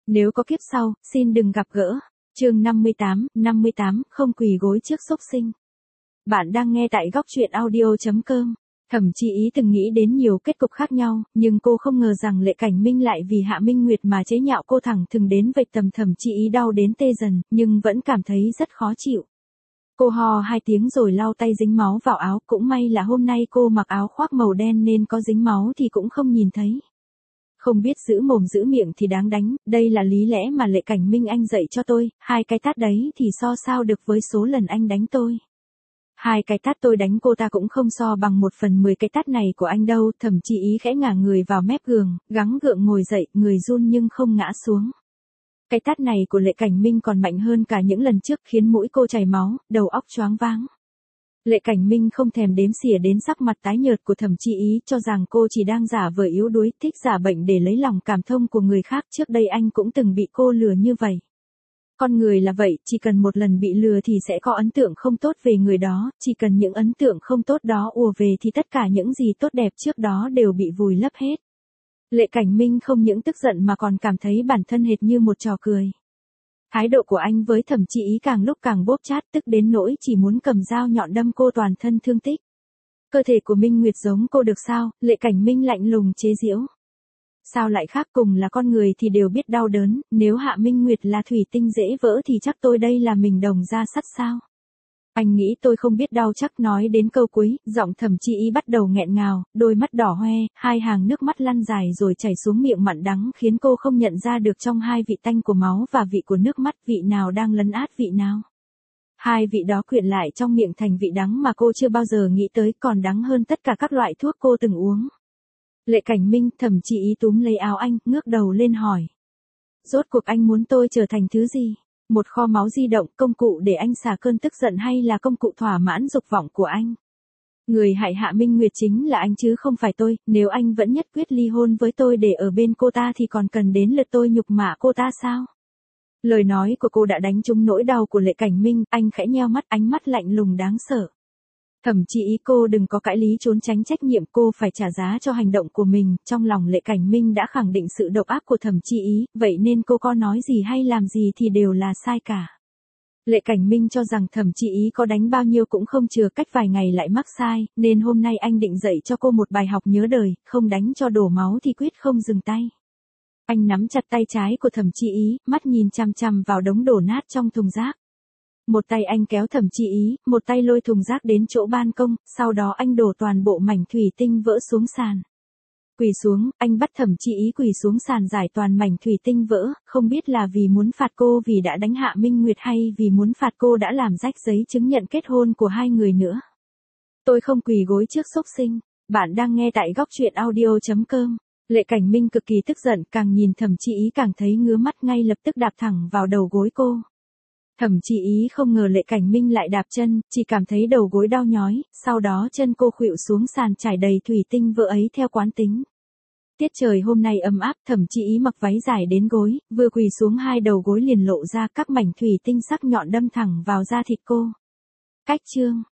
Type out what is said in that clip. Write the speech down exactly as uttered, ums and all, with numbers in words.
Nếu có kiếp sau, xin đừng gặp gỡ. Chương năm mươi tám, năm mươi tám, không quỳ gối trước xúc sinh. Bạn đang nghe tại góc truyện audio chấm com. Thẩm Chi Ý từng nghĩ đến nhiều kết cục khác nhau, nhưng cô không ngờ rằng Lệ Cảnh Minh lại vì Hạ Minh Nguyệt mà chế nhạo cô thẳng thừng đến vậy. Tầm Thẩm Chi Ý đau đến tê dần, nhưng vẫn cảm thấy rất khó chịu. Cô hò hai tiếng rồi lau tay dính máu vào áo, cũng may là hôm nay cô mặc áo khoác màu đen nên có dính máu thì cũng không nhìn thấy. Không biết giữ mồm giữ miệng thì đáng đánh, đây là lý lẽ mà Lệ Cảnh Minh anh dạy cho tôi, hai cái tát đấy thì so sao được với số lần anh đánh tôi. Hai cái tát tôi đánh cô ta cũng không so bằng một phần mười cái tát này của anh đâu. Thẩm Chi Ý khẽ ngả người vào mép giường, gắng gượng ngồi dậy, người run nhưng không ngã xuống. Cái tát này của Lệ Cảnh Minh còn mạnh hơn cả những lần trước, khiến mũi cô chảy máu, đầu óc choáng váng. Lệ Cảnh Minh không thèm đếm xỉa đến sắc mặt tái nhợt của Thẩm Chi Ý, cho rằng cô chỉ đang giả vờ yếu đuối, thích giả bệnh để lấy lòng cảm thông của người khác. Trước đây anh cũng từng bị cô lừa như vậy. Con người là vậy, chỉ cần một lần bị lừa thì sẽ có ấn tượng không tốt về người đó, chỉ cần những ấn tượng không tốt đó ùa về thì tất cả những gì tốt đẹp trước đó đều bị vùi lấp hết. Lệ Cảnh Minh không những tức giận mà còn cảm thấy bản thân hệt như một trò cười. Thái độ của anh với Thẩm Chi Ý càng lúc càng bóp chát, tức đến nỗi chỉ muốn cầm dao nhọn đâm cô toàn thân thương tích. Cơ thể của Minh Nguyệt giống cô được sao? Lệ Cảnh Minh lạnh lùng chế giễu. Sao lại khác, cùng là con người thì đều biết đau đớn, nếu Hạ Minh Nguyệt là thủy tinh dễ vỡ thì chắc tôi đây là mình đồng ra sắt sao? Anh nghĩ tôi không biết đau chắc. Nói đến câu cuối, giọng Thẩm Chi Ý bắt đầu nghẹn ngào, đôi mắt đỏ hoe, hai hàng nước mắt lăn dài rồi chảy xuống miệng mặn đắng, khiến cô không nhận ra được trong hai vị tanh của máu và vị của nước mắt, vị nào đang lấn át vị nào. Hai vị đó quyện lại trong miệng thành vị đắng mà cô chưa bao giờ nghĩ tới, còn đắng hơn tất cả các loại thuốc cô từng uống. Lệ Cảnh Minh, Thẩm Chi Ý túm lấy áo anh, ngước đầu lên hỏi. Rốt cuộc anh muốn tôi trở thành thứ gì? Một kho máu di động, công cụ để anh xả cơn tức giận hay là công cụ thỏa mãn dục vọng của anh? Người hại Hạ Minh Nguyệt chính là anh chứ không phải tôi, nếu anh vẫn nhất quyết ly hôn với tôi để ở bên cô ta thì còn cần đến lượt tôi nhục mạ cô ta sao? Lời nói của cô đã đánh trúng nỗi đau của Lệ Cảnh Minh, anh khẽ nheo mắt, ánh mắt lạnh lùng đáng sợ. Thẩm Chi Ý, cô đừng có cãi lý trốn tránh trách nhiệm, cô phải trả giá cho hành động của mình. Trong lòng Lệ Cảnh Minh đã khẳng định sự độc ác của Thẩm Chi Ý, vậy nên cô có nói gì hay làm gì thì đều là sai cả. Lệ Cảnh Minh cho rằng Thẩm Chi Ý có đánh bao nhiêu cũng không chừa, cách vài ngày lại mắc sai, nên hôm nay anh định dạy cho cô một bài học nhớ đời, không đánh cho đổ máu thì quyết không dừng tay. Anh nắm chặt tay trái của Thẩm Chi Ý, mắt nhìn chằm chằm vào đống đổ nát trong thùng rác. Một tay anh kéo Thẩm Chi Ý, một tay lôi thùng rác đến chỗ ban công, sau đó anh đổ toàn bộ mảnh thủy tinh vỡ xuống sàn. Quỳ xuống, anh bắt Thẩm Chi Ý quỳ xuống sàn giải toàn mảnh thủy tinh vỡ, không biết là vì muốn phạt cô vì đã đánh Hạ Minh Nguyệt hay vì muốn phạt cô đã làm rách giấy chứng nhận kết hôn của hai người nữa. Tôi không quỳ gối trước xúc sinh. Bạn đang nghe tại góc truyện audio chấm com. Lệ Cảnh Minh cực kỳ tức giận, càng nhìn Thẩm Chi Ý càng thấy ngứa mắt, ngay lập tức đạp thẳng vào đầu gối cô. Thẩm Chi Ý không ngờ Lệ Cảnh Minh lại đạp chân, chỉ cảm thấy đầu gối đau nhói, sau đó chân cô khuỵu xuống sàn trải đầy thủy tinh vỡ ấy theo quán tính. Tiết trời hôm nay ấm áp, Thẩm Chi Ý mặc váy dài đến gối, vừa quỳ xuống hai đầu gối liền lộ ra, các mảnh thủy tinh sắc nhọn đâm thẳng vào da thịt cô. Cách chương